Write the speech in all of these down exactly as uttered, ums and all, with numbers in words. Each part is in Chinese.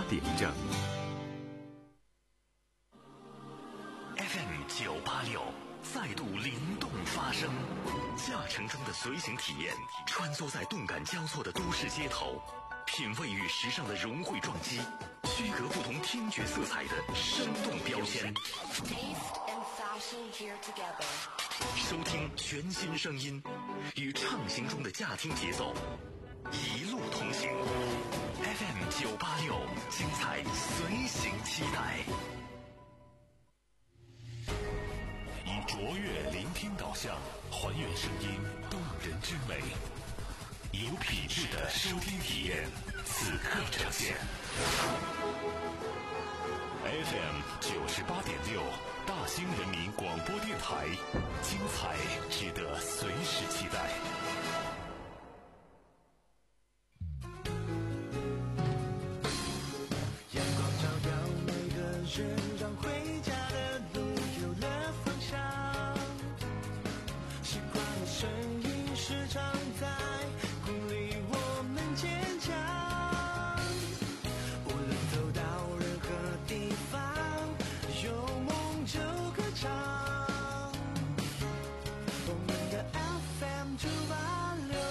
顶着。 F M 九八六再度灵动发声，驾乘中的随行体验，穿梭在动感交错的都市街头，品味与时尚的融汇撞击，区隔不同听觉色彩的生动标签。收听全新声音，与畅行中的驾听节奏，一路同行。F M 九八六，精彩随行期待。以卓越聆听导向，还原声音动人之美，有品质的收听体验，此刻呈现。F M 九十八点六，大兴人民广播电台，精彩值得随时期待。 阳光照耀每个人，让回家的路有了方向。习惯的声音时常在鼓励我们坚强。无论走到任何地方，有梦就歌唱。我们的 F M 九八六。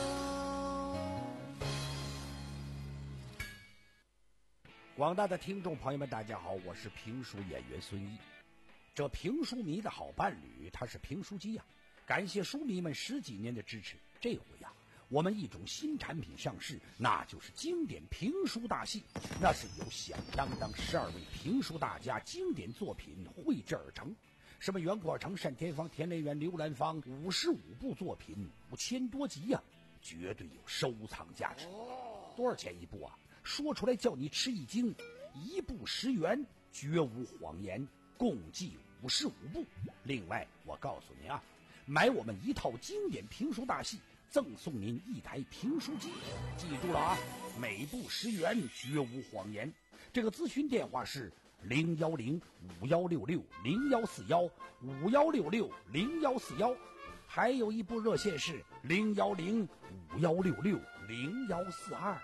广大的听众朋友们，大家好，我是评书演员孙一。这评书迷的好伴侣，他是评书机呀、啊！感谢书迷们十几年的支持。这回呀、啊，我们一种新产品上市，那就是经典评书大戏。那是由响当当十二位评书大家经典作品绘制而成。什么袁阔成、单田芳、田连元、刘兰芳，五十五部作品，五千多集呀、啊，绝对有收藏价值。多少钱一部啊？说出来叫你吃一惊，一部十元，绝无谎言，共计五十五部。另外我告诉您啊，买我们一套经典评书大戏，赠送您一台评书机。记住了啊，每部十元，绝无谎言。这个咨询电话是零幺零五幺六六零幺四幺五幺六六零幺四幺，还有一部热线是零幺零五幺六六零幺四二。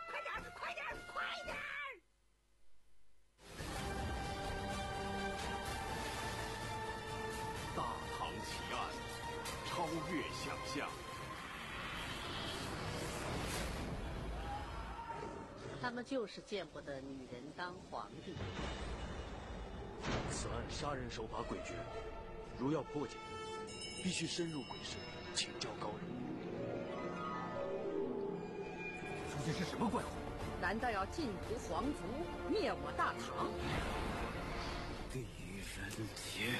奇案，超越想象。 他们就是见不得女人当皇帝。 此案杀人手法诡谲，如要破解，必须深入鬼市，请教高人。 究竟是什么怪物？ 难道要尽屠皇族，灭我大唐？ 狄仁杰。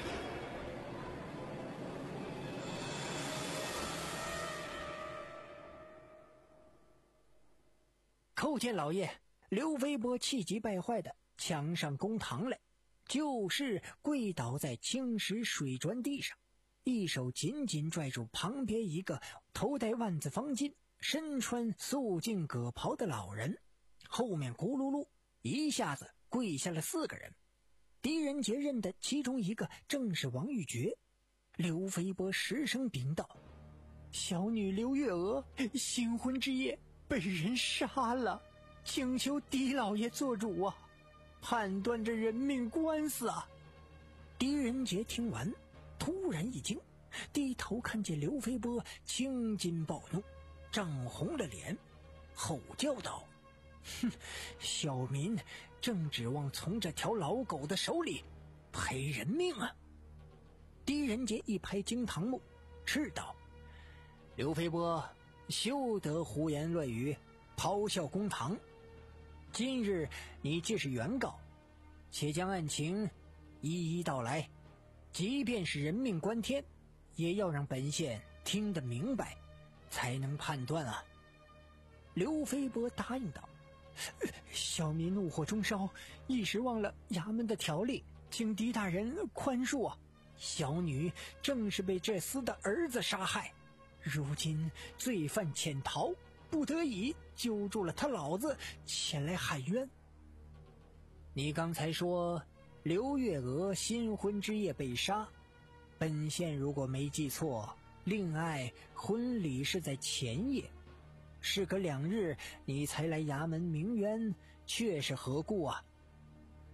叩见老爷！刘飞波气急败坏的抢上公堂来，就是跪倒在青石水砖地上，一手紧紧拽住旁边一个头戴万字方巾、身穿素净葛袍的老人，后面咕噜噜一下子跪下了四个人。狄仁杰认的其中一个正是王玉珏。刘飞波失声禀道：小女刘月娥新婚之夜被人杀了，请求狄老爷做主啊，判断这人命官司啊！狄仁杰听完突然一惊，低头看见刘飞波青筋暴怒，涨红了脸，吼叫道：哼，小民正指望从这条老狗的手里赔人命啊！狄仁杰一拍惊堂木，斥道：刘飞波，休得胡言乱语，咆哮公堂。今日你既是原告，且将案情一一道来，即便是人命关天，也要让本县听得明白，才能判断啊。刘飞波答应道：小民怒火中烧，一时忘了衙门的条例，请狄大人宽恕啊。小女正是被这厮的儿子杀害，如今罪犯潜逃，不得已揪住了他老子前来喊冤。你刚才说刘月娥新婚之夜被杀，本县如果没记错，令爱婚礼是在前夜，事隔两日你才来衙门鸣冤，却是何故啊？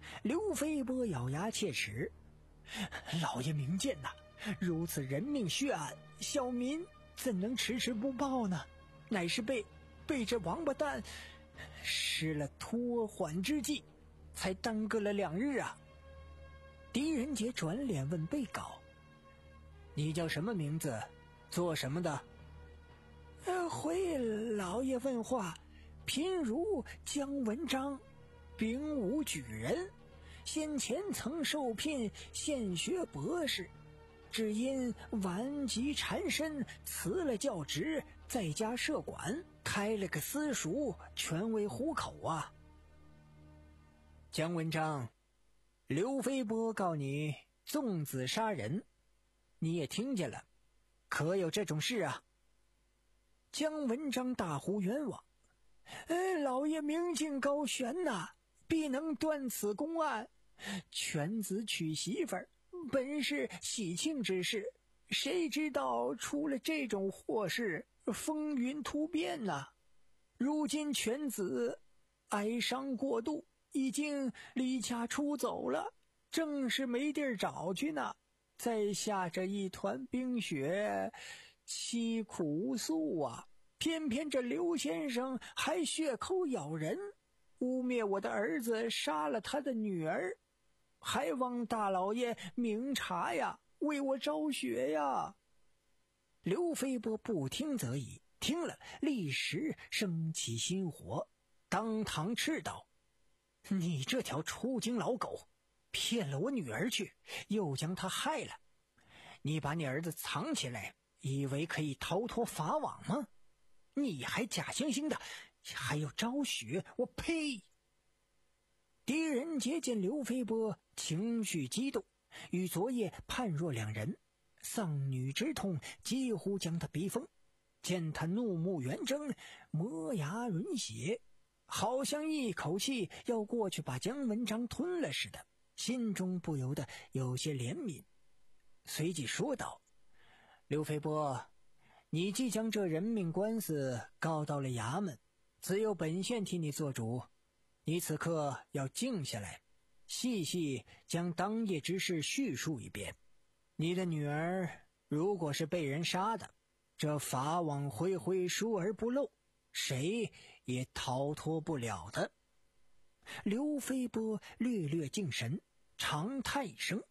刘飞波咬牙切齿：“老爷明鉴呐，如此人命血案，小民怎能迟迟不报呢？乃是被被这王八蛋施了拖缓之计，才耽搁了两日啊。”狄仁杰转脸问被告：“你叫什么名字？做什么的？”呃，回老爷问话，贫如姜文章，丙午举人，先前曾受聘现学博士，只因顽疾缠身，辞了教职，在家设馆，开了个私塾，全为糊口啊。姜文章，刘飞波告你纵子杀人，你也听见了，可有这种事啊？姜文章大呼冤枉：“呃，老爷明镜高悬呐，必能断此公案。犬子娶媳妇儿，本是喜庆之事，谁知道出了这种祸事，风云突变呐！如今犬子哀伤过度，已经离家出走了，正是没地儿找去呢。再下着一团冰雪，凄苦无诉啊！偏偏这刘先生还血口咬人，污蔑我的儿子杀了他的女儿，还望大老爷明察呀，为我昭雪呀！”刘飞波不听则已，听了立时生起心火，当堂斥道：“你这条出京老狗，骗了我女儿去，又将她害了。你把你儿子藏起来，以为可以逃脱法网吗？你还假惺惺的，还有昭雪，我呸！”狄仁杰见刘飞波情绪激动，与昨夜判若两人，丧女之痛几乎将他逼疯。见他怒目圆睁，磨牙吮血，好像一口气要过去把姜文章吞了似的，心中不由得有些怜悯，随即说道：“刘飞波，你既将这人命官司告到了衙门，只有本县替你做主。你此刻要静下来，细细将当夜之事叙述一遍。你的女儿如果是被人杀的，这法网恢恢，疏而不漏，谁也逃脱不了的。”刘飞波略略静神，长叹一声：“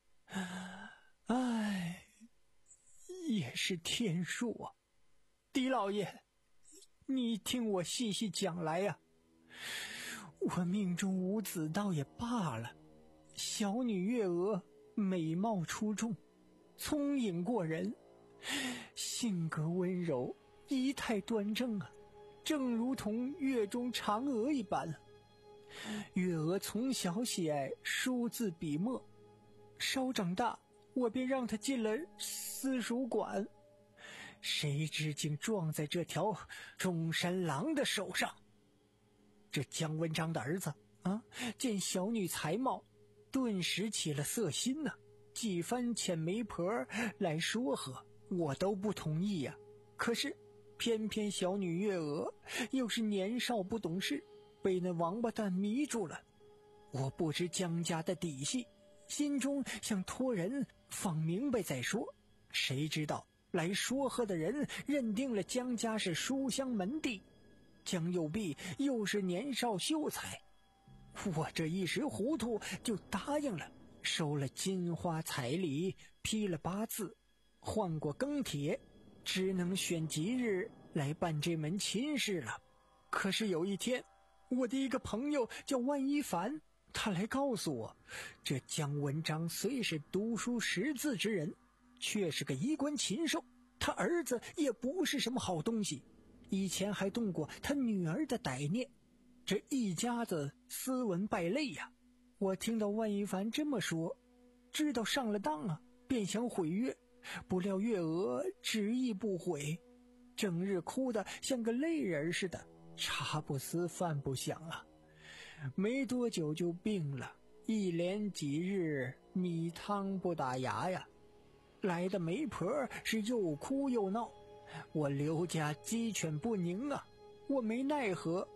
唉，也是天数啊。狄老爷，你听我细细讲来呀、啊。我命中无子倒也罢了，小女月娥美貌出众，聪颖过人，性格温柔，仪态端正啊，正如同月中嫦娥一般。月娥从小喜爱书字笔墨，稍长大，我便让她进了私塾馆，谁知竟撞在这条中山狼的手上。这姜文章的儿子啊，见小女才貌，顿时起了色心呐、啊，几番遣媒婆来说和，我都不同意呀、啊。可是偏偏小女月娥又是年少不懂事，被那王八蛋迷住了。我不知姜家的底细，心中想托人放明白再说，谁知道来说和的人认定了姜家是书香门第，姜右弼又是年少秀才，我这一时糊涂就答应了，收了金花彩礼，批了八字，换过庚帖，只能选吉日来办这门亲事了。可是有一天，我的一个朋友叫万一凡，他来告诉我，这姜文章虽是读书识字之人，却是个衣冠禽兽，他儿子也不是什么好东西，以前还动过他女儿的歹念，这一家子斯文败类呀、啊！我听到万一凡这么说，知道上了当啊，便想毁约，不料月娥执意不悔，整日哭得像个泪人似的，茶不思饭不想啊，没多久就病了，一连几日米汤不打牙呀。来的媒婆是又哭又闹，我刘家鸡犬不宁啊，我没奈何，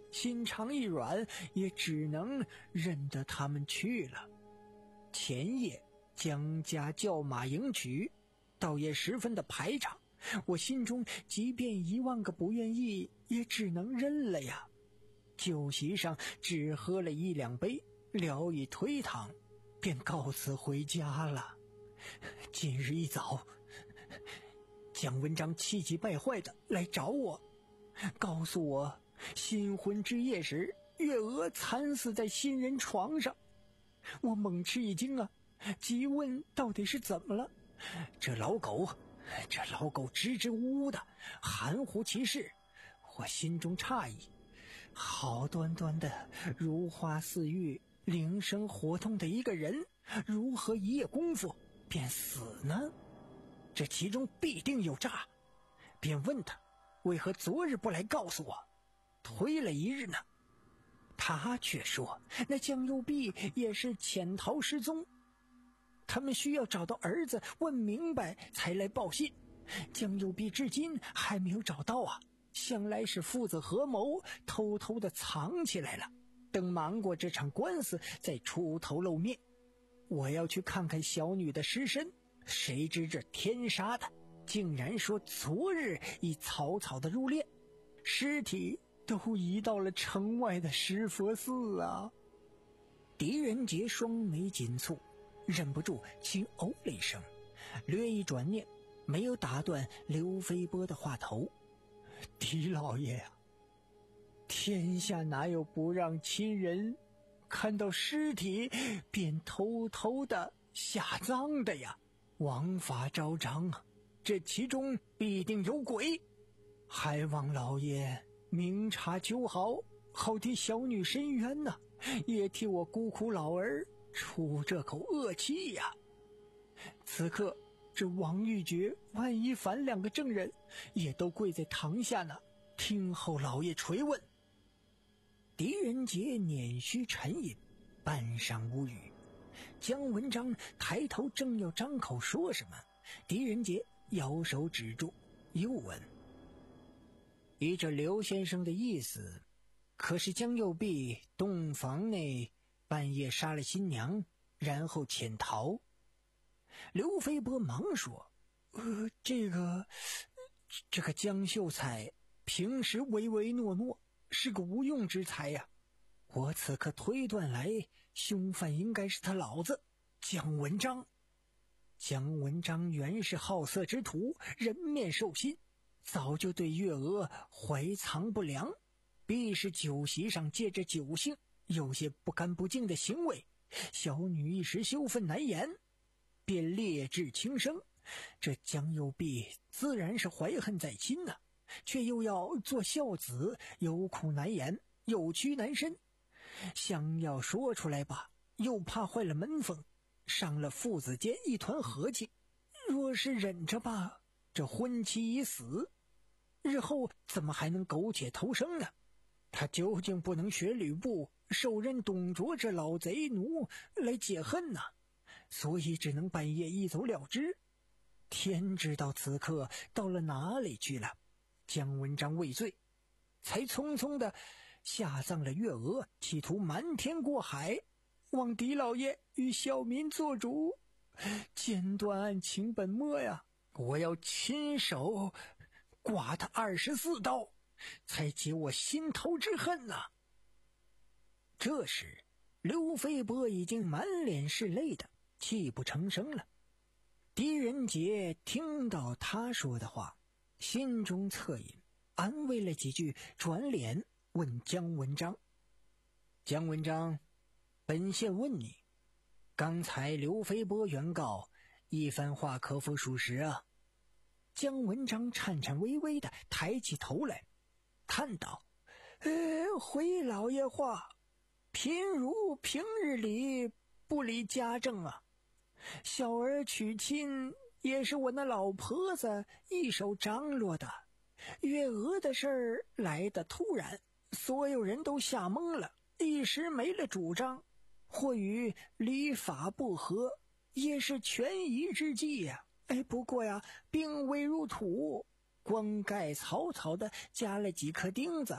心肠一软，也只能认得他们去了。前夜江家叫马迎娶，倒也十分的排场，我心中即便一万个不愿意，也只能认了呀。酒席上只喝了一两杯，聊以推搪，便告辞回家了。今日一早，姜文章气急败坏的来找我，告诉我新婚之夜时月娥惨死在新人床上。我猛吃一惊啊，急问到底是怎么了。这老狗这老狗支支吾吾的含糊其事，我心中诧异，好端端的如花似玉灵生活动的一个人，如何一夜功夫便死呢？这其中必定有诈，便问他为何昨日不来告诉我，推了一日呢？他却说那江右弼也是潜逃失踪，他们需要找到儿子问明白才来报信，江右弼至今还没有找到啊，想来是父子合谋偷偷的藏起来了，等忙过这场官司再出头露面。我要去看看小女的尸身，谁知这天杀的竟然说昨日已草草的入殓，尸体都移到了城外的石佛寺啊！狄仁杰双眉紧蹙，忍不住轻哦了一声，略一转念，没有打断刘飞波的话头。狄老爷啊，天下哪有不让亲人看到尸体便偷偷的下葬的呀？王法昭彰啊，这其中必定有鬼，还望老爷明察秋毫，好替小女伸冤呐、啊，也替我孤苦老儿出这口恶气呀。此刻这王玉珏、万一凡两个证人也都跪在堂下呢，听候老爷垂问。狄仁杰捻须沉吟，半晌无语。姜文章抬头正要张口说什么，狄仁杰摇手止住，又问：依着刘先生的意思，可是江右弼洞房内半夜杀了新娘，然后潜逃？刘飞波忙说：呃，这个这个江秀才平时唯唯诺诺，是个无用之才呀、啊。我此刻推断来，凶犯应该是他老子姜文章。姜文章原是好色之徒，人面兽心，早就对月娥怀藏不良，必是酒席上借着酒兴有些不干不净的行为，小女一时羞愤难言，便烈质轻生。这姜右弼自然是怀恨在心呐、啊，却又要做孝子，有苦难言，有屈难伸，想要说出来吧，又怕坏了门风，伤了父子间一团和气。若是忍着吧，这婚期已死，日后怎么还能苟且偷生呢？他究竟不能学吕布受任董卓这老贼奴来解恨呐、啊，所以只能半夜一走了之。天知道此刻到了哪里去了。姜文章畏罪，才匆匆的下葬了月娥，企图瞒天过海，望狄老爷与小民做主，剪断案情本末呀！我要亲手剐他二十四刀，才解我心头之恨呐、啊！这时刘飞波已经满脸是泪的泣不成声了。狄仁杰听到他说的话，心中恻隐，安慰了几句，转脸问姜文章：姜文章，本县问你，刚才刘飞波原告一番话可否属实啊？姜文章颤颤巍巍地抬起头来，叹道：呃，回老爷话，贫如平日里不理家政啊，小儿娶亲也是我那老婆子一手张罗的，月娥的事儿来得突然，所有人都吓懵了，一时没了主张，或与礼法不合，也是权宜之计呀、啊。哎，不过呀，并未入土，光盖草草的加了几颗钉子，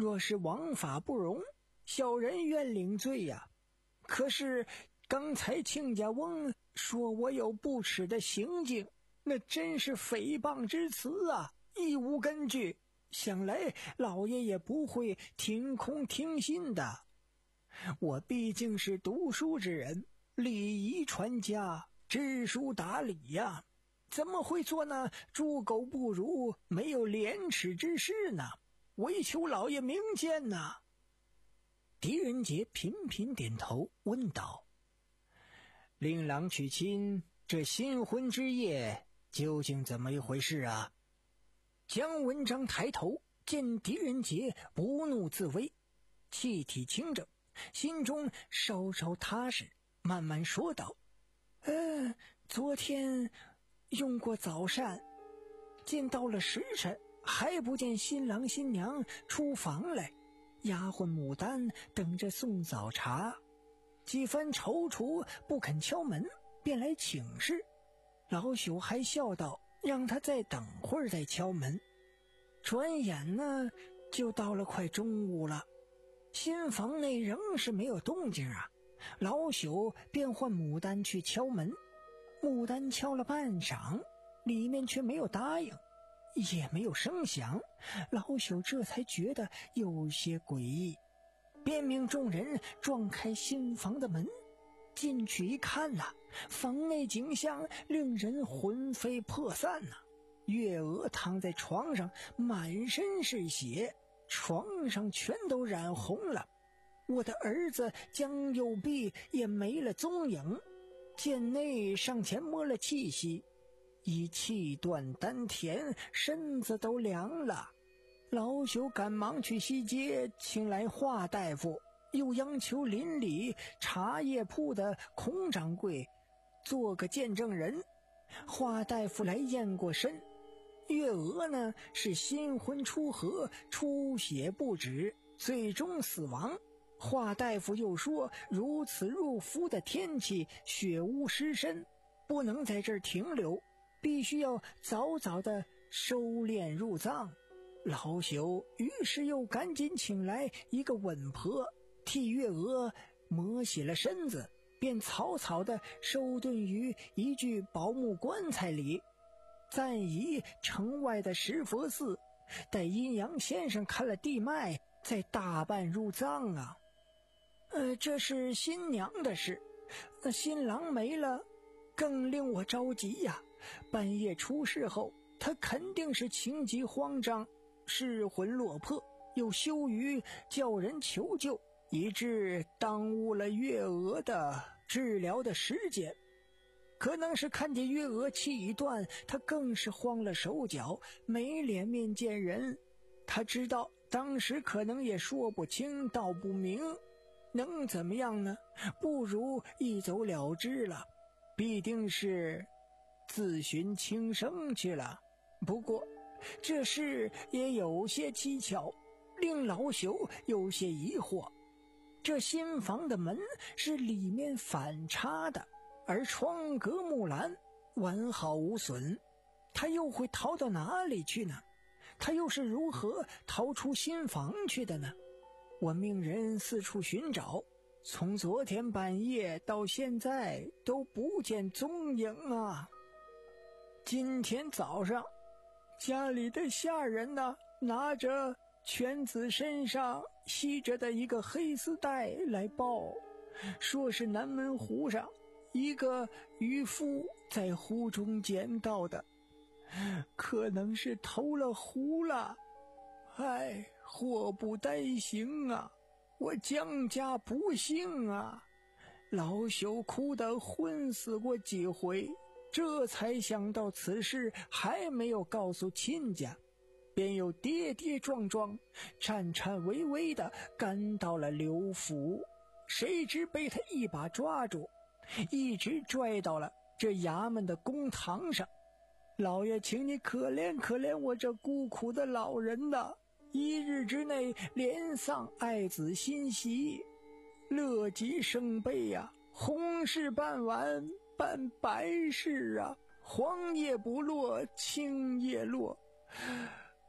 若是王法不容，小人愿领罪呀。可是刚才亲家翁说我有不耻的行径，那真是诽谤之词啊，亦无根据，想来老爷也不会听空听信的。我毕竟是读书之人，礼仪传家，知书达理呀，怎么会做那猪狗不如、没有廉耻之事呢？唯求老爷明鉴呐。狄仁杰频频点头，问道：令郎娶亲，这新婚之夜究竟怎么一回事啊？姜文章抬头见狄仁杰不怒自威，气体清正，心中稍稍踏实，慢慢说道：呃，昨天用过早膳，见到了时辰，还不见新郎新娘出房来，丫鬟牡丹等着送早茶，几番踌躇不肯敲门，便来请示。老朽还笑道让他再等会儿再敲门。转眼呢就到了快中午了，新房内仍是没有动静啊。老朽便唤牡丹去敲门，牡丹敲了半晌，里面却没有答应，也没有声响。老朽这才觉得有些诡异，便命众人撞开新房的门，进去一看呐、啊，房内景象令人魂飞魄散呐、啊。月娥躺在床上，满身是血，床上全都染红了。我的儿子江右弼也没了踪影，剑内上前摸了气息，已气断丹田，身子都凉了。老朽赶忙去西街请来华大夫，又央求邻里茶叶铺的孔掌柜做个见证人。华大夫来验过身，月娥呢是新婚初合，出血不止，最终死亡。华大夫又说，如此入伏的天气，血污湿身，不能在这儿停留，必须要早早的收敛入葬。老朽于是又赶紧请来一个稳婆，替月娥磨洗了身子，便草草的收顿于一具宝木棺材里，暂移城外的石佛寺，待阴阳先生看了地脉，再大办入葬啊。呃，这是新娘的事，那新郎没了，更令我着急呀。半夜出事后，他肯定是情急慌张，失魂落魄，又羞于叫人求救，以致耽误了月娥的治疗的时间。可能是看见月娥气已断，他更是慌了手脚，没脸面见人。他知道当时可能也说不清道不明，能怎么样呢？不如一走了之了，必定是自寻轻生去了。不过这事也有些蹊跷，令老朽有些疑惑。这新房的门是里面反插的，而窗格木栏完好无损，他又会逃到哪里去呢？他又是如何逃出新房去的呢？我命人四处寻找，从昨天半夜到现在都不见踪影啊。今天早上家里的下人呢，拿着犬子身上系着的一个黑丝带来报，说是南门湖上一个渔夫在湖中捡到的，可能是投了湖了。唉，祸不单行啊，我江家不幸啊。老朽哭得昏死过几回，这才想到此事还没有告诉亲家，便又跌跌撞撞颤颤巍巍地赶到了刘府，谁知被他一把抓住，一直拽到了这衙门的公堂上。老爷，请你可怜可怜我这孤苦的老人呐，一日之内连丧爱子心喜，乐极生悲呀、啊，红事办完办白事啊，黄叶不落青叶落，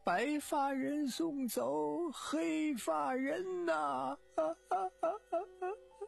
白发人送走黑发人呐、啊啊啊啊啊、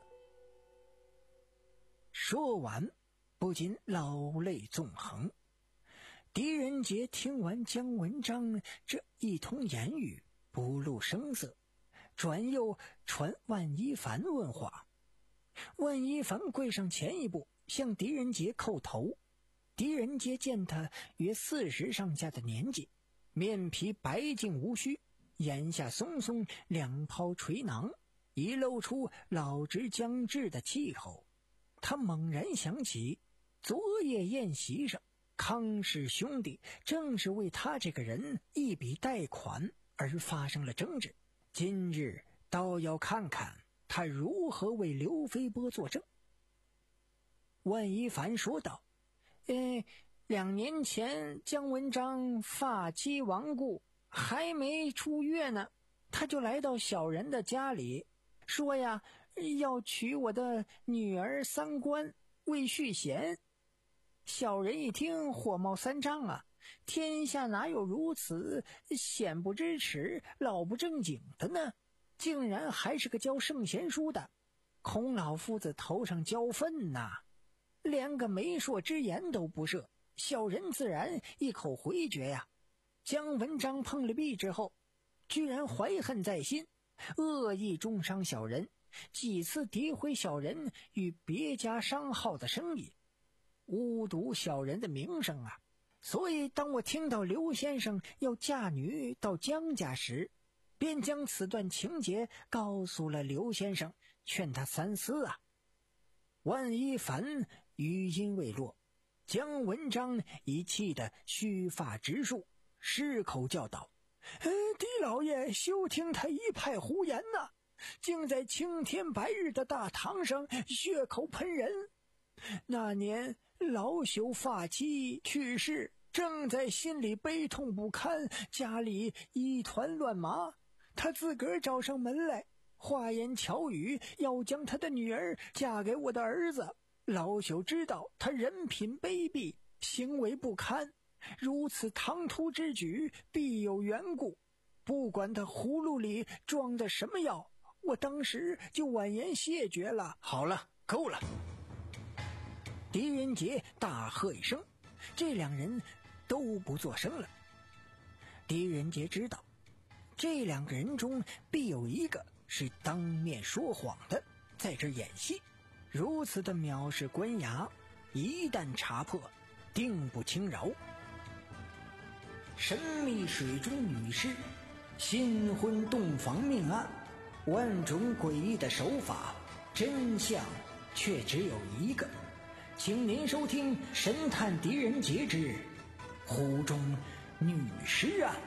说完不禁老泪纵横。狄仁杰听完姜文章这一通言语，不露声色，转又传万一凡问话。万一凡跪上前一步，向狄仁杰叩头。狄仁杰见他约四十上下的年纪，面皮白净无须，眼下松松，两抛垂囊，已露出老之将至的气候。他猛然想起昨夜宴席上康氏兄弟正是为他这个人一笔贷款而发生了争执，今日倒要看看他如何为刘飞波作证。万一凡说道：呃，两年前姜文章发妻亡故，还没出月呢，他就来到小人的家里，说呀，要娶我的女儿三官，为续弦。小人一听火冒三丈啊，天下哪有如此鲜不知耻老不正经的呢？竟然还是个教圣贤书的，孔老夫子头上浇粪呐、啊，连个媒妁之言都不设，小人自然一口回绝呀。姜文章碰了壁之后，居然怀恨在心，恶意中伤小人，几次诋毁小人与别家商号的生意，污渎小人的名声啊！所以当我听到刘先生要嫁女到姜家时，便将此段情节告诉了刘先生，劝他三思啊。万一凡语音未落，姜文章已气得须发直竖，失口叫道：呃，狄老爷休听他一派胡言呐、啊，竟在青天白日的大堂上血口喷人。那年老朽发妻去世，正在心里悲痛不堪，家里一团乱麻，他自个儿找上门来，花言巧语要将他的女儿嫁给我的儿子。老朽知道他人品卑鄙，行为不堪，如此唐突之举必有缘故，不管他葫芦里装的什么药，我当时就婉言谢绝了。好了，够了！狄仁杰大喝一声，这两人都不作声了。狄仁杰知道这两个人中必有一个是当面说谎的，在这演戏。如此的藐视官衙，一旦查破，定不轻饶。神秘水中女尸，新婚洞房命案，万种诡异的手法，真相却只有一个。请您收听《神探狄仁杰之湖中女尸案》。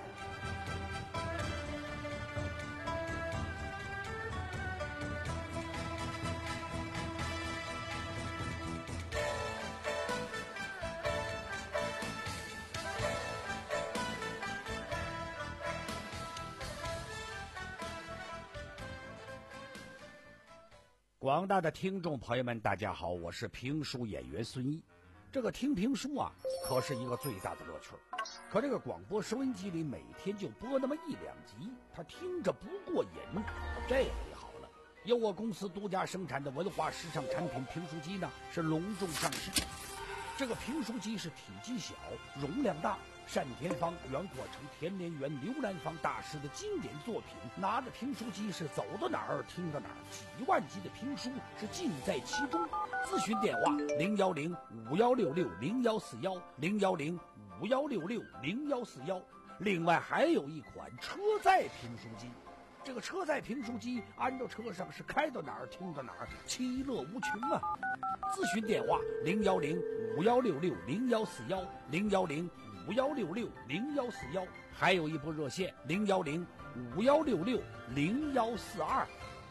广大的听众朋友们，大家好，我是评书演员孙一。这个听评书啊，可是一个最大的乐趣。可这个广播收音机里每天就播那么一两集，他听着不过瘾。这回好了，由我公司独家生产的文化时尚产品评书机呢，是隆重上市。这个评书机是体积小，容量大，单田芳、袁阔成、田连元、刘兰芳大师的经典作品，拿着评书机是走到哪儿听到哪儿，几万集的评书是尽在其中。咨询电话零幺零五幺六六零幺四幺零幺零五幺六六零幺四幺。另外还有一款车载评书机，这个车载评书机安到车上是开到哪儿听到哪儿，其乐无穷啊！咨询电话零幺零五幺六六零幺四幺零幺零五幺六六零幺四幺，还有一部热线零幺零五幺六六零幺四二。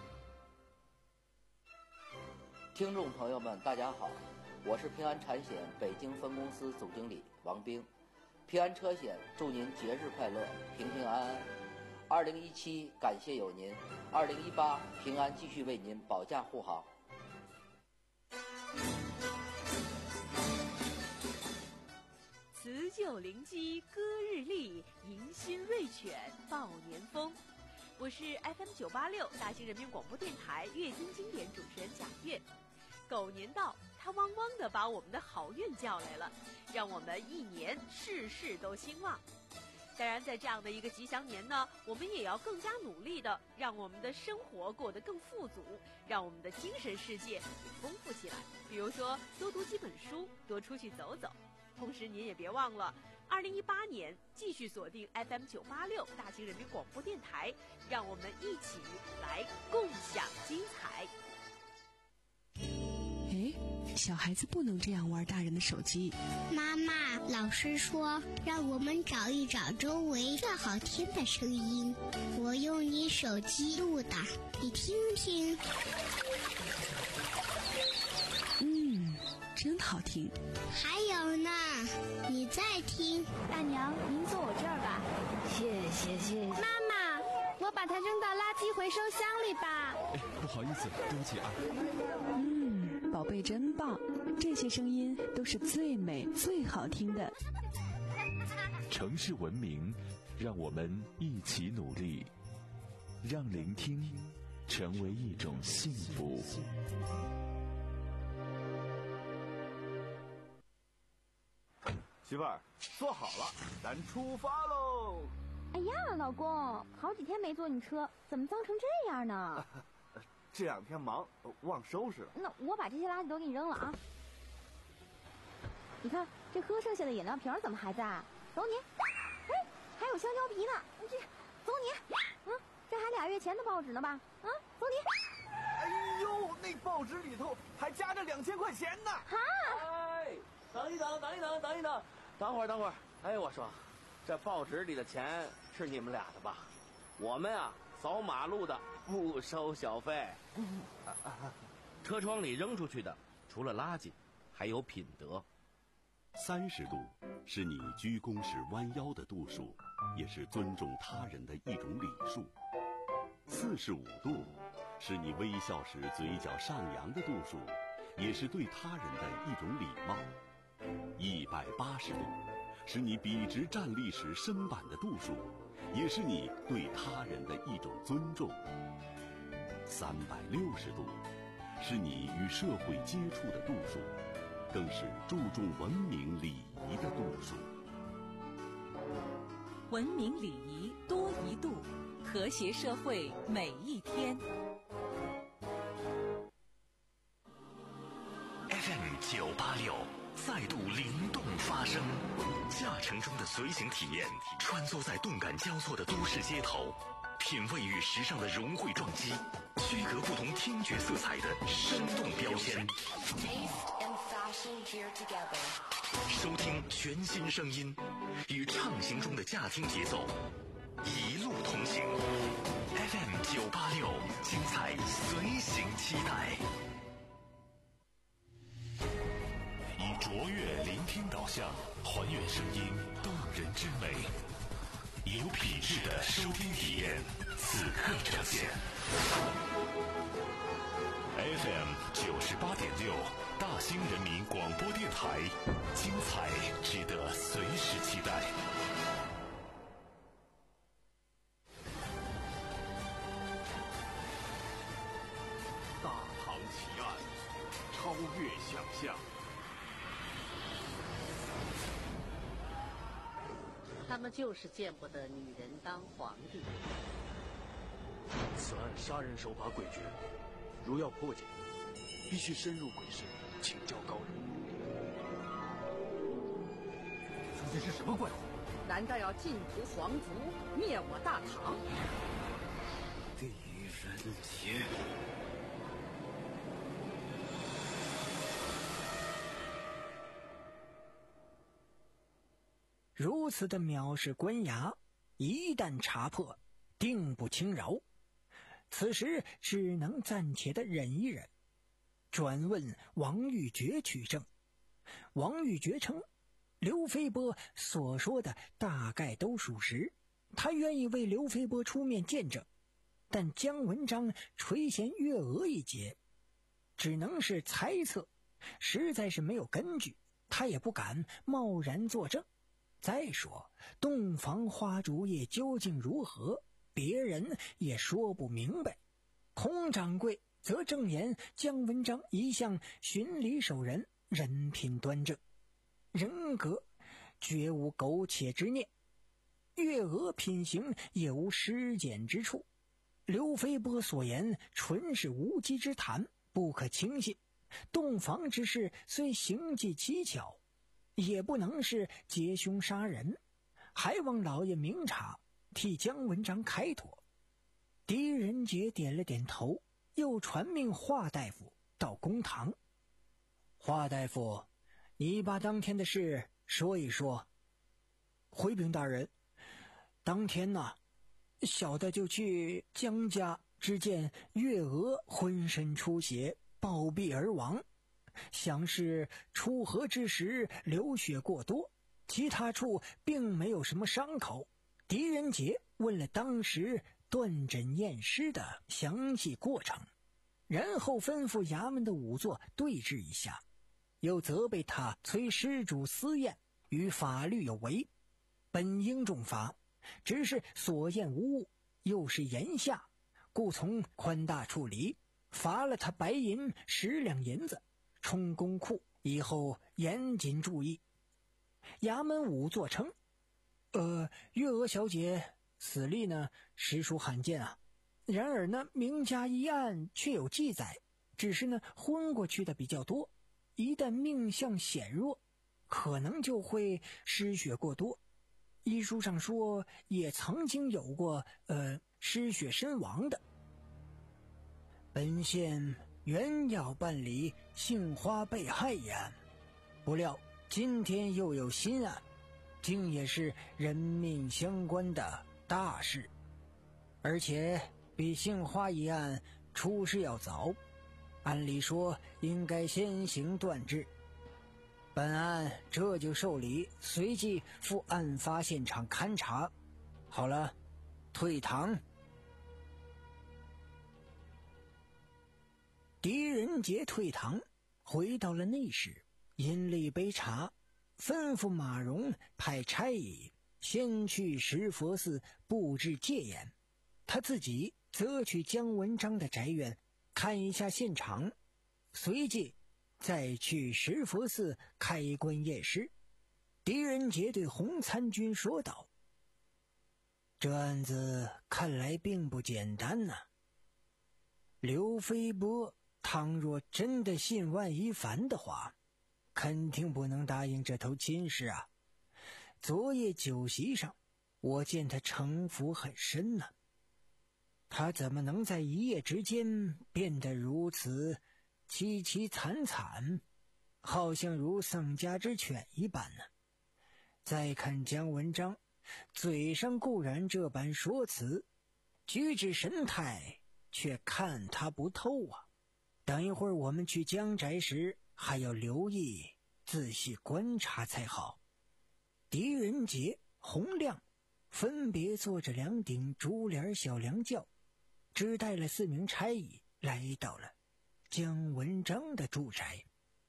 听众朋友们，大家好，我是平安产险北京分公司总经理王兵。平安车险祝您节日快乐，平平安安。二零一七感谢有您，二零一八平安继续为您保驾护航。 辞旧临机歌日丽，迎新瑞犬报年风。我是 F M 九八六大兴人民广播电台月经经典主持人贾月。狗年到，它汪汪地把我们的好运叫来了，让我们一年事事都兴旺。当然，在这样的一个吉祥年呢，我们也要更加努力的让我们的生活过得更富足，让我们的精神世界也丰富起来。比如说，多读几本书，多出去走走。同时，您也别忘了，二零一八年继续锁定 F M 九八六大兴人民广播电台，让我们一起来共享精彩。 哎，小孩子不能这样玩大人的手机。 妈妈，老师说让我们找一找周围最好听的声音，我用你手机录的，你听听。 嗯，真好听。 还有呢，你再听。 大娘，您坐我这儿吧。 谢谢谢谢。 妈妈，我把它扔到垃圾回收箱里吧。 哎，不好意思，对不起啊。 嗯，宝贝真棒，这些声音都是最美最好听的。 城市文明，让我们一起努力，让聆听成为一种幸福。 媳妇儿，坐好了，咱出发喽！ 哎呀，老公，好几天没坐你车，怎么脏成这样呢？ 这两天忙，忘收拾了。 那我把这些垃圾都给你扔了啊！你看这喝剩下的饮料瓶怎么还在？走你！哎，还有香蕉皮呢，你这走你！嗯，这还俩月前的报纸呢吧？啊，走你！ 哎呦，那报纸里头还夹着两千块钱呢！ 哈！ 哎，等一等，等一等，等一等。等会儿，等会儿，哎，我说，这报纸里的钱是你们俩的吧？我们啊，扫马路的不收小费。车窗里扔出去的，除了垃圾，还有品德。 三十度是你鞠躬时弯腰的度数，也是尊重他人的一种礼数。四十五度是你微笑时嘴角上扬的度数，也是对他人的一种礼貌。一百八十度是你笔直站立时身板的度数，也是你对他人的一种尊重。三百六十度是你与社会接触的度数，更是注重文明礼仪的度数。 文明礼仪多一度，和谐社会每一天。 F M 九八六再度灵动发声，驾乘中的随行体验，穿梭在动感交错的都市街头，品味与时尚的融汇撞击，区隔不同听觉色彩的生动标签。收听全新声音，与畅行中的驾听节奏，一路同行。F M 九八六，精彩随行期待。以卓越聆听导向，还原声音动人之美，有品质的收听体验，此刻呈现。F M 九十八点六，大兴人民广播电台，精彩值得随时期待。 大唐奇案，超越想象。 他们就是见不得女人当皇帝。 此案杀人手法诡谲，如要破解，必须深入鬼市，请教高人。 说这是什么怪物？ 难道要尽除皇族，灭我大唐？ 地狱人杰。 如此的藐视官衙，一旦查破，定不轻饶。此时只能暂且的忍一忍，转问王玉珏取证。王玉珏称，刘飞波所说的大概都属实，他愿意为刘飞波出面见证，但姜文章垂涎月娥一节，只能是猜测，实在是没有根据，他也不敢贸然作证。 再说洞房花烛夜究竟如何，别人也说不明白。孔掌柜则正言姜文章一向循礼守人，人品端正，人格绝无苟且之念，月娥品行也无失检之处。刘飞波所言纯是无稽之谈，不可轻信。洞房之事虽行迹蹊跷，也不能是劫凶杀人，还望老爷明察，替姜文章开脱。狄仁杰点了点头，又传命华大夫到公堂。华大夫，你把当天的事说一说。回禀大人，当天呐、啊，小的就去姜家，只见月娥浑身出血，暴毙而亡，想是出河之时流血过多，其他处并没有什么伤口。狄仁杰问了当时断诊验尸的详细过程，然后吩咐衙门的仵作对质一下，又责备他催施主私验，与法律有违，本应重罚，只是所验无误，又是炎夏，故从宽大处理，罚了他白银十两银子，充公库，以后严谨注意。衙门仵作称，呃，月娥小姐死例呢，实属罕见啊。然而呢，名家一案却有记载，只是呢，昏过去的比较多，一旦命相显弱，可能就会失血过多。医书上说，也曾经有过呃失血身亡的。本县原要办理杏花被害一案，不料今天又有新案，竟也是人命相关的大事，而且比杏花一案出事要早，按理说应该先行断治。本案这就受理，随即赴案发现场勘查。好了，退堂。狄仁杰退堂，回到了内室，饮了一杯茶，吩咐马荣派差役先去石佛寺布置戒严，他自己则去姜文章的宅院看一下现场，随即再去石佛寺开棺验尸。狄仁杰对洪参军说道：“这案子看来并不简单呐、啊。刘飞波倘若真的信万一凡的话，肯定不能答应这头亲事啊。昨夜酒席上，我见他城府很深呐、啊，他怎么能在一夜之间变得如此凄凄惨惨，好像如丧家之犬一般呢？再看姜文章，嘴上固然这般说辞，举止神态却看他不透啊。等一会儿我们去姜宅时，还要留意仔细观察才好。”狄仁杰、洪亮分别坐着两顶竹帘小凉轿，只带了四名差役来到了姜文章的住宅。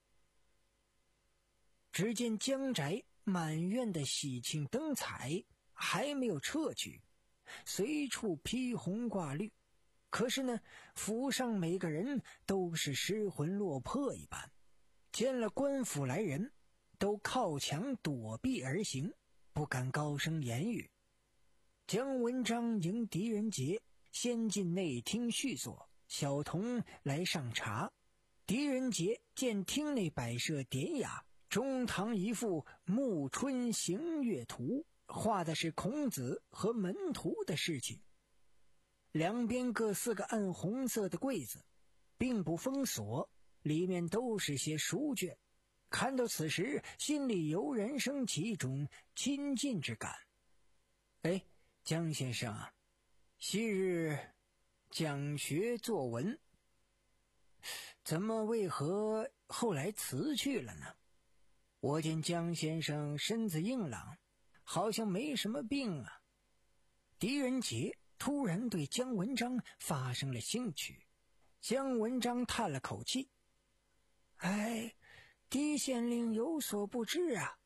只见姜宅满院的喜庆灯彩还没有撤去，随处披红挂绿，可是呢，府上每个人都是失魂落魄一般，见了官府来人，都靠墙躲避而行，不敢高声言语。姜文章迎狄仁杰先进内厅叙坐，小童来上茶。狄仁杰见厅内摆设典雅，中堂一幅暮春行月图，画的是孔子和门徒的事情。两边各四个暗红色的柜子，并不封锁，里面都是些书卷。看到此时，心里油然升起一种亲近之感。哎，姜先生啊，昔日讲学作文，怎么为何后来辞去了呢？我见姜先生身子硬朗，好像没什么病啊。狄仁杰突然对姜文章发生了兴趣。姜文章叹了口气：“哎，狄县令有所不知啊，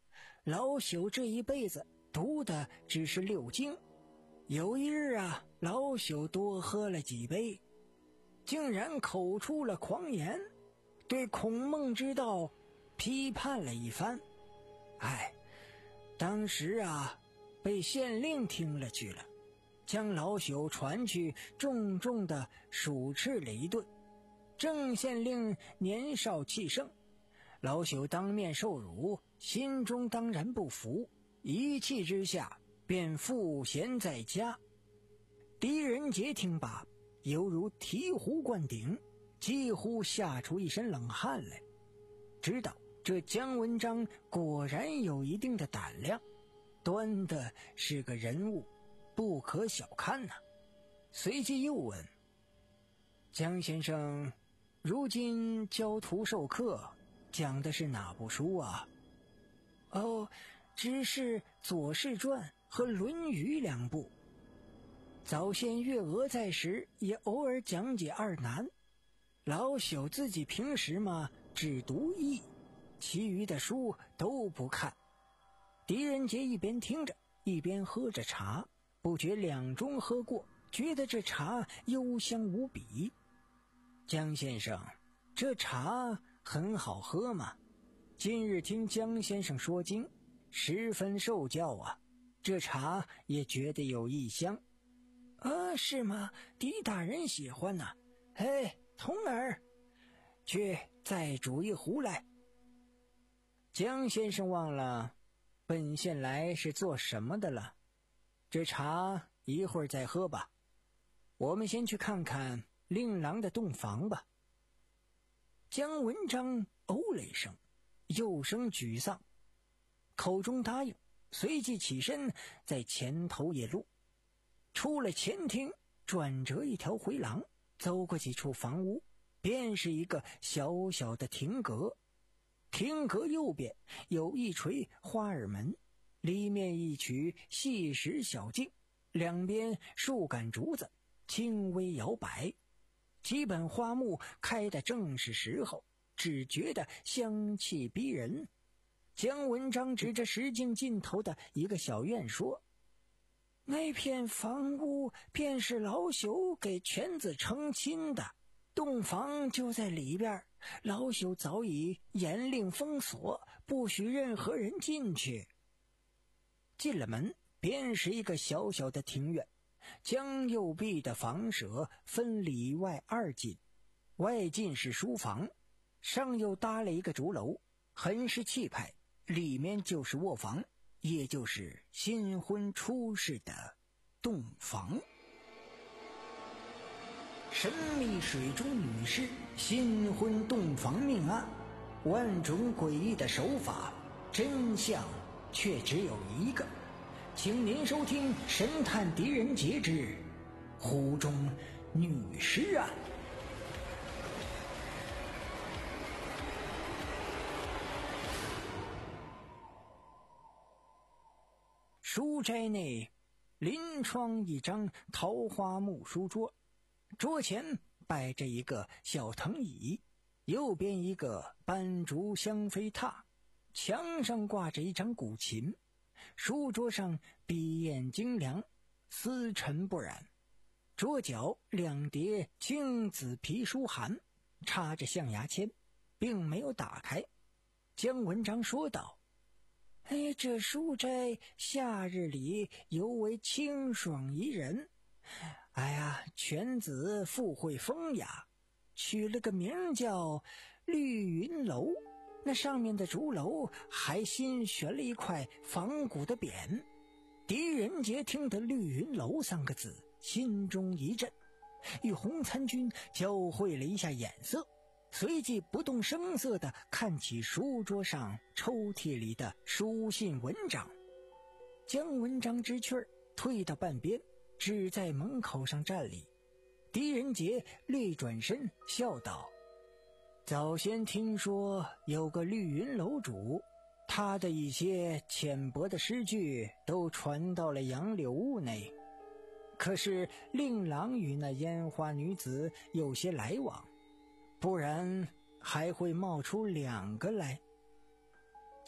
老朽这一辈子读的只是六经。有一日啊，老朽多喝了几杯，竟然口出了狂言，对孔孟之道批判了一番。哎，当时啊，被县令听了去了，将老朽传去，重重的数斥了一顿。郑县令年少气盛，老朽当面受辱，心中当然不服，一气之下便赋闲在家。狄仁杰听罢，犹如醍醐灌顶，几乎吓出一身冷汗来，知道这姜文章果然有一定的胆量，端的是个人物，不可小看呐、啊。随即又问：姜先生，如今教徒授课，讲的是哪部书啊？哦，只是《左氏传》和《论语》两部。早先月娥在时，也偶尔讲解二南。老朽自己平时嘛，只读易，其余的书都不看。狄仁杰一边听着，一边喝着茶，不觉两盅喝过，觉得这茶幽香无比。姜先生，这茶很好喝嘛？今日听姜先生说经，十分受教啊，这茶也觉得有异香。啊，是吗？狄大人喜欢呐、啊。哎，童儿，去再煮一壶来。姜先生忘了本县来是做什么的了，这茶一会儿再喝吧。我们先去看看令郎的洞房吧。姜文章哦了一声，又生沮丧，口中答应，随即起身在前头野路。出了前厅，转折一条回廊，走过几处房屋，便是一个小小的亭阁。亭阁右边有一垂花耳门，里面一曲细石小径，两边数杆竹子轻微摇摆，几本花木开得正是时候，只觉得香气逼人。姜文章指着石径尽头的一个小院说：那片房屋便是老朽给犬子成亲的，洞房就在里边，老朽早已严令封锁，不许任何人进去。进了门，便是一个小小的庭院，将右壁的房舍分里外二进，外进是书房，上又搭了一个竹楼，很是气派，里面就是卧房，也就是新婚出世的洞房。神秘水中女尸新婚洞房命案，万种诡异的手法，真相却只有一个。请您收听神探狄仁杰之湖中女尸案。书斋内临窗一张桃花木书桌，桌前摆着一个小藤椅，右边一个斑竹香妃榻，墙上挂着一张古琴，书桌上笔砚精良，丝尘不染，桌角两叠青紫皮书函，插着象牙签，并没有打开。姜文章说道：哎，这书斋夏日里尤为清爽宜人。哎呀，犬子富贵风雅，取了个名叫绿云楼，那上面的竹楼还新悬了一块仿古的匾。狄仁杰听得绿云楼三个字，心中一震，与洪参军交汇了一下眼色，随即不动声色地看起书桌上抽屉里的书信文章。姜文章知趣儿，退到半边，只在门口上站立。狄仁杰略转身笑道：早先听说有个绿云楼主，他的一些浅薄的诗句都传到了杨柳屋内，可是令郎与那烟花女子有些来往，不然还会冒出两个来。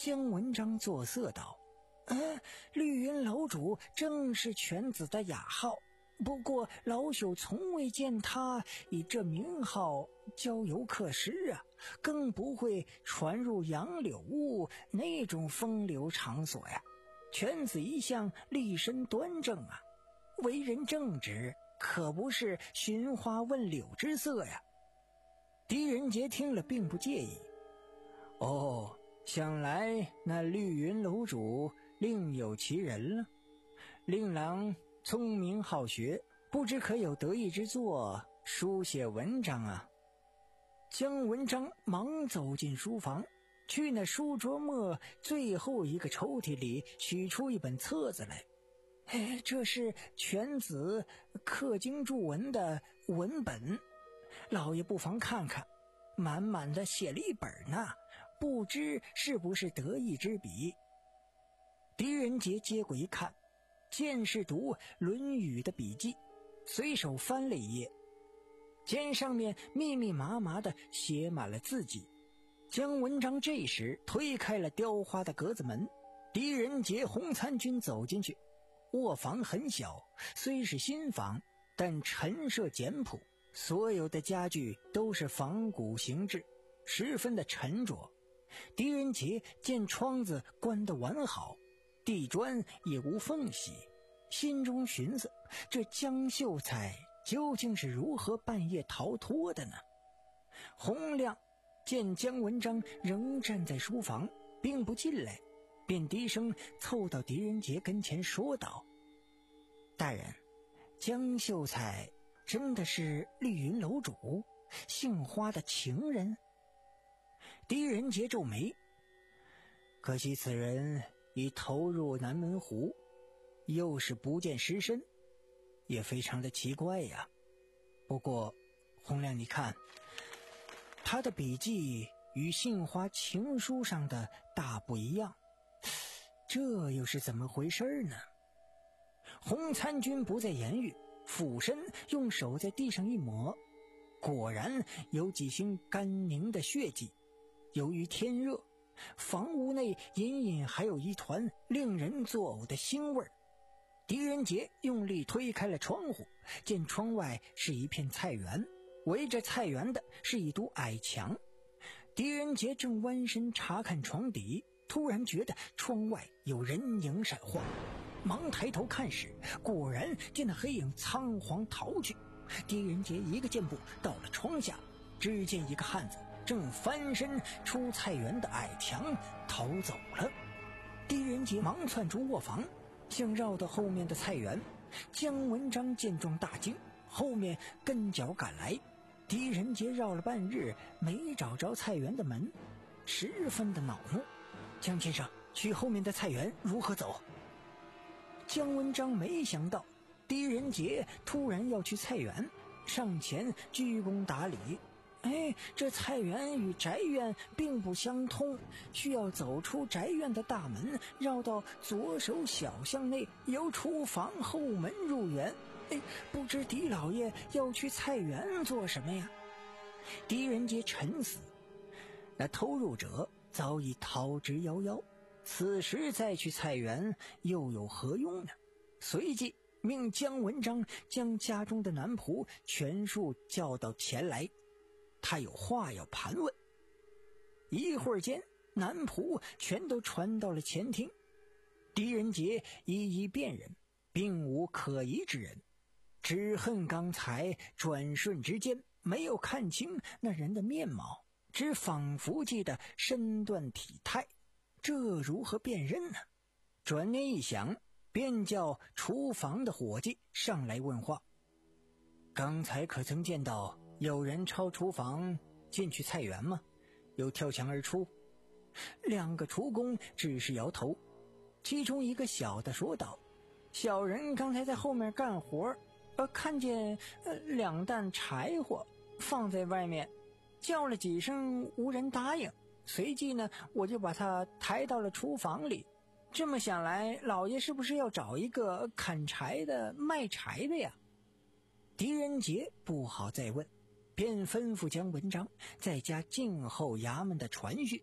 姜文章作色道：“嗯，绿云楼主正是犬子的雅号，不过老朽从未见他以这名号交游客师啊，更不会传入杨柳屋那种风流场所呀。犬子一向立身端正啊，为人正直，可不是寻花问柳之色呀。”狄仁杰听了并不介意。哦，想来那绿云楼主另有其人了。令郎聪明好学，不知可有得意之作，书写文章啊？姜文章忙走进书房，去那书桌末最后一个抽屉里取出一本册子来。哎，这是犬子刻经注文的文本，老爷不妨看看，满满的写了一本呢，不知是不是得意之笔。狄仁杰接过一看，见是读《论语》的笔记，随手翻了一页，见上面密密麻麻的写满了字迹。姜文章这时推开了雕花的格子门，狄仁杰、洪参军走进去。卧房很小，虽是新房，但陈设简朴，所有的家具都是仿古形制，十分的沉着。狄仁杰见窗子关得完好，地砖也无缝隙，心中寻思，这江秀才究竟是如何半夜逃脱的呢？洪亮见姜文章仍站在书房，并不进来，便低声凑到狄仁杰跟前说道：“大人，江秀才真的是绿云楼主姓花的情人？”狄仁杰皱眉，可惜此人已投入南门湖，又是不见尸身，也非常的奇怪呀。不过洪亮，你看他的笔记与杏花情书上的大不一样，这又是怎么回事呢？洪参军不再言语，俯身用手在地上一抹，果然有几星干凝的血迹。由于天热，房屋内隐隐还有一团令人作呕的腥味。狄仁杰用力推开了窗户，见窗外是一片菜园，围着菜园的是一堵矮墙。狄仁杰正弯身查看床底，突然觉得窗外有人影闪晃，忙抬头看时，果然见那黑影仓皇逃去。狄仁杰一个箭步到了窗下，只见一个汉子正翻身出菜园的矮墙逃走了。狄仁杰忙窜出卧房，想绕到后面的菜园。姜文章见状大惊，后面跟脚赶来。狄仁杰绕了半日没找着菜园的门，十分的恼怒：“姜先生，去后面的菜园如何走？”姜文章没想到狄仁杰突然要去菜园，上前鞠躬打礼：“哎，这菜园与宅院并不相通，需要走出宅院的大门，绕到左手小巷内，由厨房后门入园。哎，不知狄老爷要去菜园做什么呀？”狄仁杰沉思，那偷入者早已逃之夭夭，此时再去菜园又有何用呢？随即命姜文章将家中的男仆全数叫到前来，他有话要盘问。一会儿间，男仆全都传到了前厅。狄仁杰一一辨认，并无可疑之人，只恨刚才转瞬之间没有看清那人的面貌，只仿佛记得身段体态，这如何辨认呢？转念一想，便叫厨房的伙计上来问话：“刚才可曾见到有人抄厨房进去菜园吗？又跳墙而出？”两个厨工只是摇头，其中一个小的说道：“小人刚才在后面干活，呃，看见呃两担柴火放在外面，叫了几声无人答应，随即呢，我就把它抬到了厨房里。这么想来，老爷是不是要找一个砍柴的、卖柴的呀？”狄仁杰不好再问，便吩咐姜文章在家静候衙门的传讯。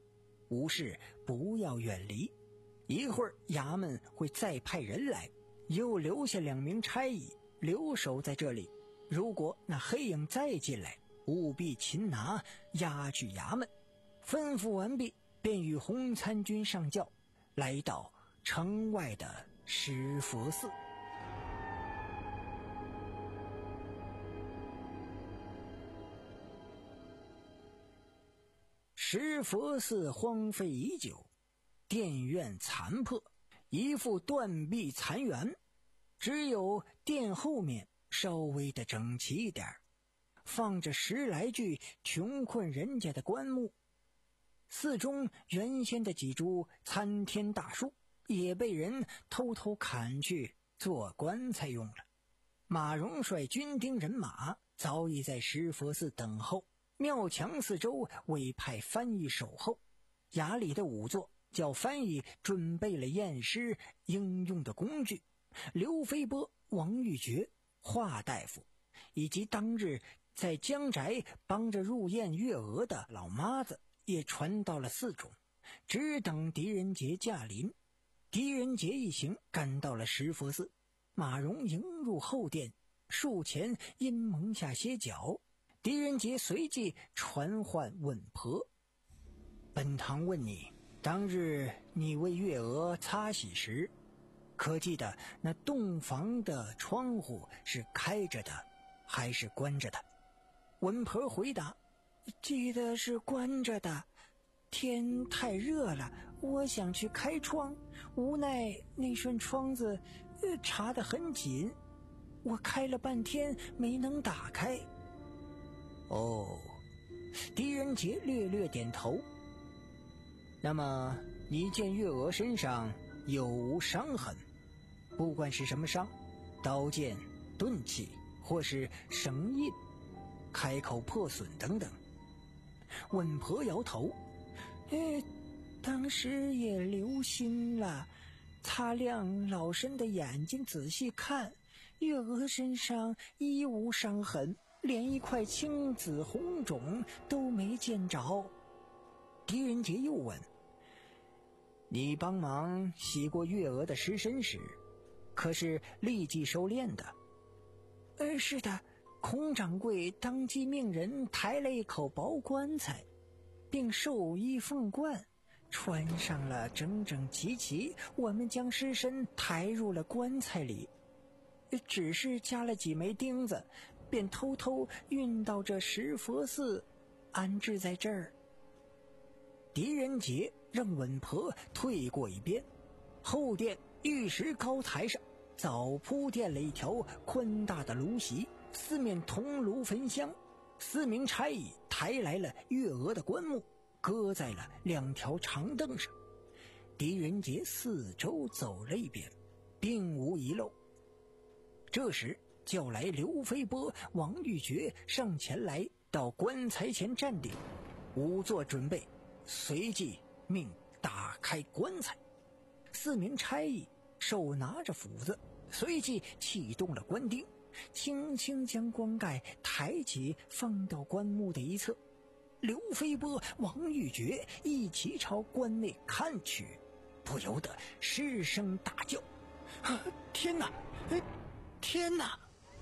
无事不要远离，一会儿衙门会再派人来，又留下两名差役留守在这里，如果那黑影再进来，务必擒拿押去衙门。吩咐完毕，便与红参军上轿，来到城外的石佛寺。石佛寺荒废已久，殿院残破，一副断壁残垣，只有殿后面稍微的整齐一点，放着十来具穷困人家的棺木。寺中原先的几株参天大树也被人偷偷砍去做棺材用了。马荣率军丁人马早已在石佛寺等候，庙墙四周委派翻译守候。衙里的仵作叫翻译准备了验尸应用的工具，刘飞波、王玉珏、华大夫以及当日在江宅帮着入殓月娥的老妈子也传到了寺中，只等狄仁杰驾临。狄仁杰一行赶到了石佛寺，马荣迎入后殿，树前阴蒙下歇脚。狄仁杰随即传唤稳婆：本堂问你，当日你为月娥擦洗时，可记得那洞房的窗户是开着的还是关着的？稳婆回答：记得是关着的，天太热了，我想去开窗，无奈那扇窗子呃插得很紧，我开了半天没能打开。哦，狄仁杰略略点头。那么你见月娥身上有无伤痕？不管是什么伤，刀剑、钝器或是绳印、开口破损等等。稳婆摇头：哎，当时也留心了，擦亮老身的眼睛仔细看，月娥身上一无伤痕，连一块青紫红肿都没见着。狄仁杰又问：你帮忙洗过月娥的尸身时，可是立即收殓的？呃，是的，孔掌柜当即命人抬了一口薄棺材，并寿衣凤冠，穿上了整整齐齐，我们将尸身抬入了棺材里，只是加了几枚钉子，便偷偷运到这石佛寺，安置在这儿。狄仁杰让稳婆退过一边，后殿玉石高台上早铺垫了一条宽大的炉席，四面铜炉焚香。四名差役抬来了月娥的棺木，搁在了两条长凳上。狄仁杰四周走了一遍，并无遗漏。这时叫来刘飞波、王玉珏上前来，到棺材前站定，仵作准备，随即命打开棺材。四名差役手拿着斧子，随即启动了棺钉，轻轻将棺盖抬起，放到棺木的一侧。刘飞波、王玉珏一起朝棺内看去，不由得失声大叫：啊，天哪！天哪！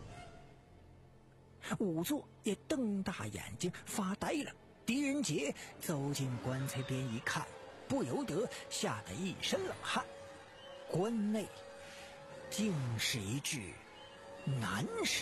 仵作也瞪大眼睛发呆了。狄仁杰走进棺材边一看，不由得吓得一身冷汗。棺内竟是一具男尸。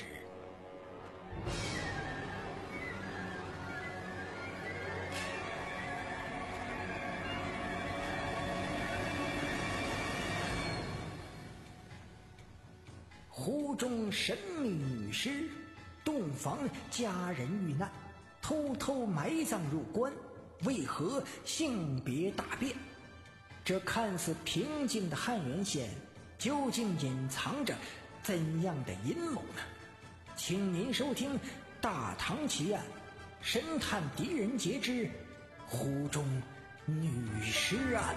湖中神秘女尸，洞房佳人遇难，偷偷埋葬入棺，为何性别大变？这看似平静的汉源县，究竟隐藏着怎样的阴谋呢？请您收听《大唐奇案》，神探狄仁杰之湖中女尸案。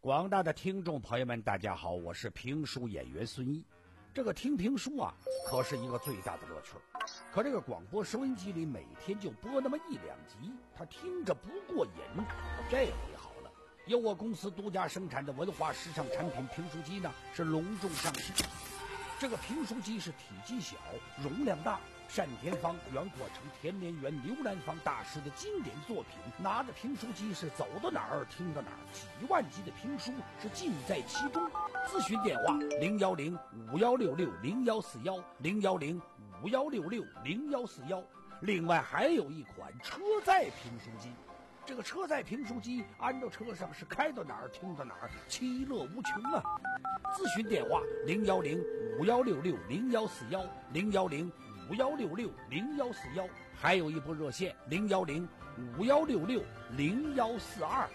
广大的听众朋友们，大家好，我是评书演员孙一。这个听评书啊，可是一个最大的乐趣。可这个广播收音机里每天就播那么一两集，他听着不过瘾。这回好了，由我公司独家生产的文化时尚产品评书机呢，是隆重上市。这个评书机是体积小，容量大，单田芳、袁阔成、田连元、刘兰芳大师的经典作品，拿着评书机是走到哪儿听到哪儿，几万集的评书是尽在其中。咨询电话零幺零五幺六六零幺四幺零幺零五幺六六零幺四幺。另外还有一款车载评书机，这个车载评书机安到车上是开到哪儿听到哪儿，其乐无穷啊！咨询电话零幺零五幺六六零幺四幺零幺零五幺六六零幺四幺，还有一部热线零幺零五幺六六零幺四二。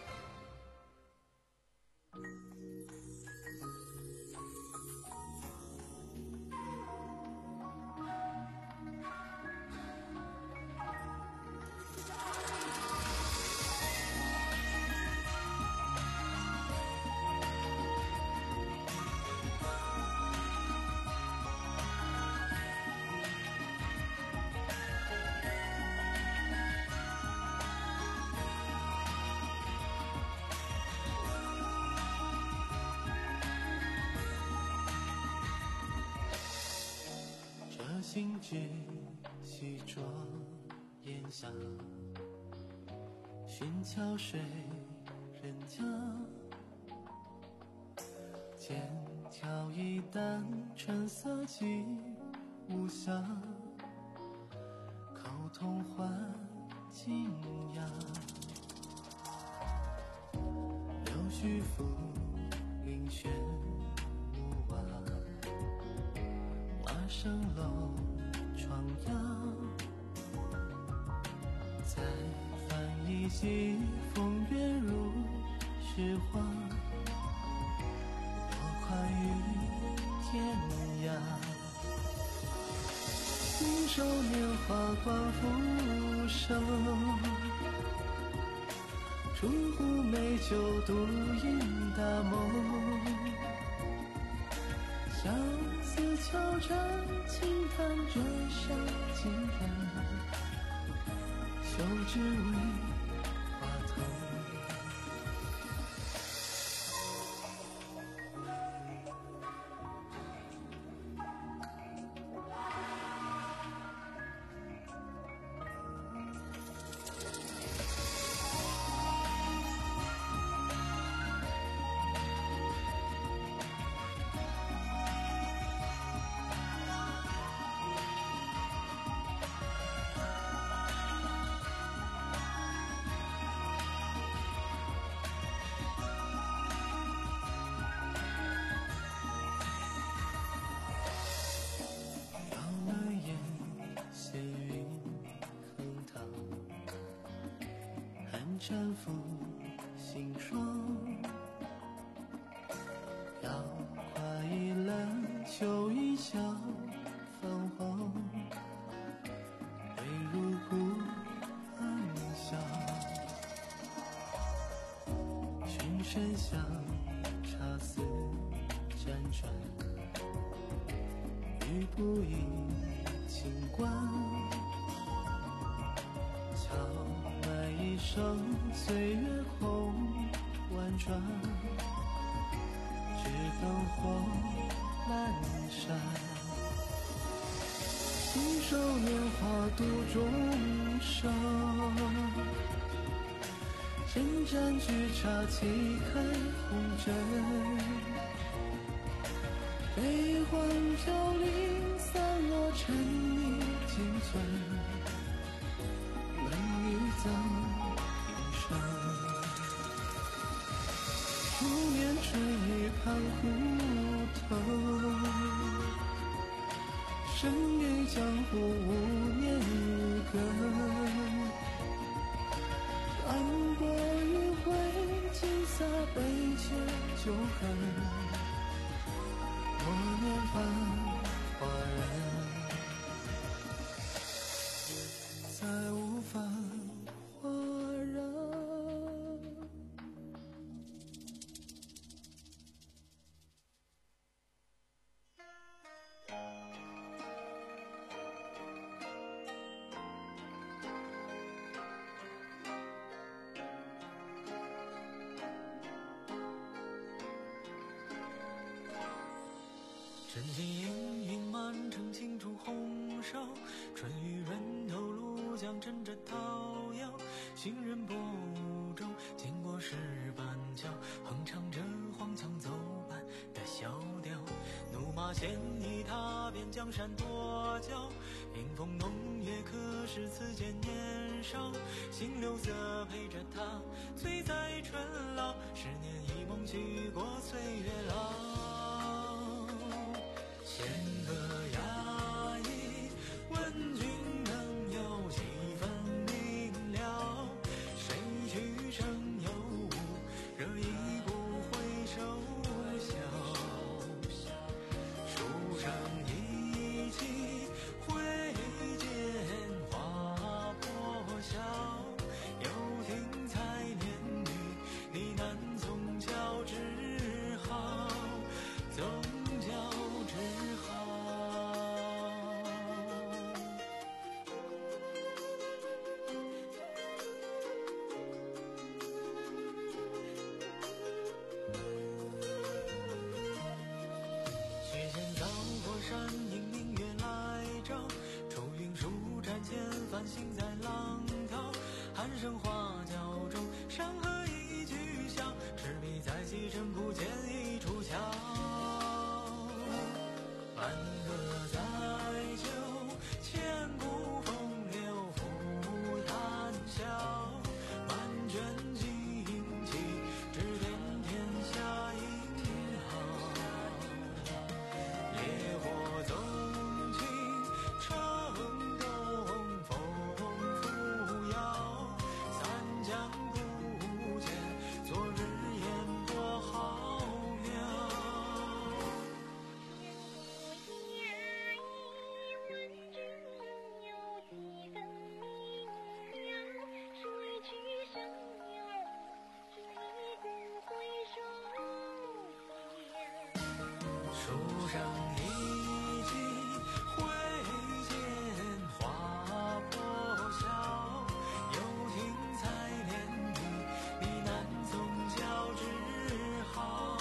兴致细酌烟霞，寻桥水人家，剑挑一担春色几无暇，口同唤惊讶，柳絮拂云轩无瓦，瓦上楼窗阳，再翻一季风月如诗画，落款于天涯。信手拈花光浮生，出壶美酒独饮大梦，相思悄缠轻弹折上几人，休只为花头。搀扶心霜，摇跨一篮秋意笑泛黄，飞入孤暗巷，寻声响，茶肆辗转，雨不应清观，悄埋一生岁月空婉转，只等火阑珊。信手拈花度众生，斟盏菊茶沏开红尘，悲欢飘零散落沉溺仅存，能与葬数年春雨盼虎头，身于江湖无年根，安过余晖，尽洒悲切旧恨，多年繁华人。 深情隐隐满城尽处红烧，春雨润透鹭江趁着桃夭，行人波舞中经过石板桥，哼唱着荒腔走板的小调，怒马鲜衣踏遍江山多娇，迎风弄月可是此间年少，新柳色陪着他醉在春老，十年一梦许过岁月老，弦歌压抑问君能有几分明了，谁去生有无，热一不回首笑，书生意气挥剑划破晓，又听采莲女呢喃从教之好，从教之好。虚线早过山，迎明月来照，愁云舒展前繁星在浪涛，寒声花轿中山河一曲笑，赤壁在西城不见一处桥，满歌载酒千古风流复谈笑，满卷旌旗指点天下英豪，烈火纵情城东风扶摇，三江不见昨日烟波浩渺，书生意气挥剑划破晓，又听采莲女呢喃从教之好，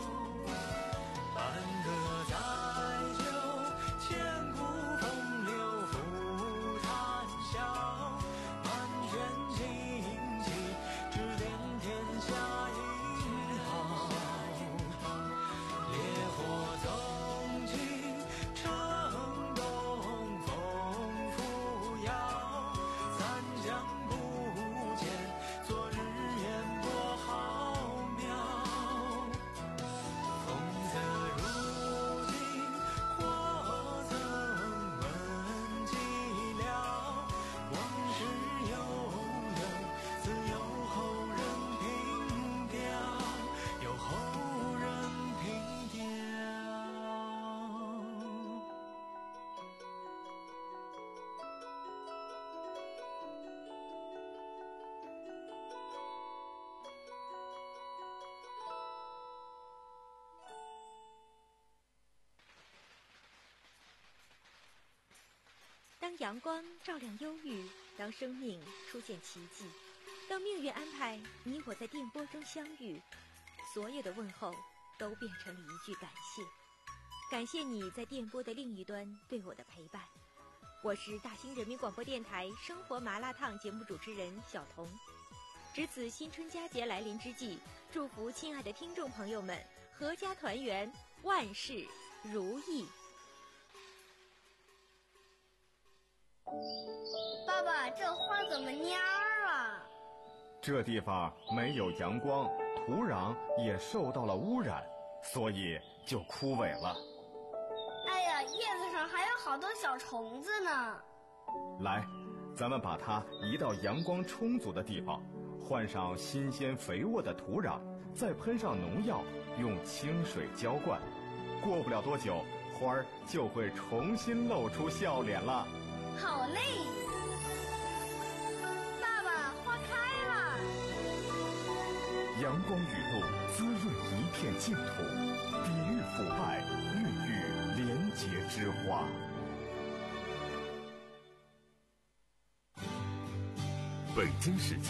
半歌载酒千古风流复谈笑，满卷旌旗指点天下英豪，烈火纵情城东风扶摇，三江不见昨日烟波浩渺，风色如镜或曾闻寂寥，往事悠悠自有后人凭吊，有后人凭吊。 当阳光照亮忧郁，当生命出现奇迹，当命运安排你我在电波中相遇，所有的问候都变成了一句感谢。感谢你在电波的另一端对我的陪伴。我是大兴人民广播电台生活麻辣烫节目主持人小彤。值此新春佳节来临之际，祝福亲爱的听众朋友们阖家团圆，万事如意。 爸爸，这花怎么蔫儿啊？ 这地方没有阳光，土壤也受到了污染，所以就枯萎了。 哎呀，叶子上还有好多小虫子呢。 来，咱们把它移到阳光充足的地方，换上新鲜肥沃的土壤，再喷上农药，用清水浇灌。过不了多久，花儿就会重新露出笑脸了。 好嘞，爸爸，花开了。 阳光雨露滋润一片净土，抵御腐败，孕育廉洁之花。 北京时间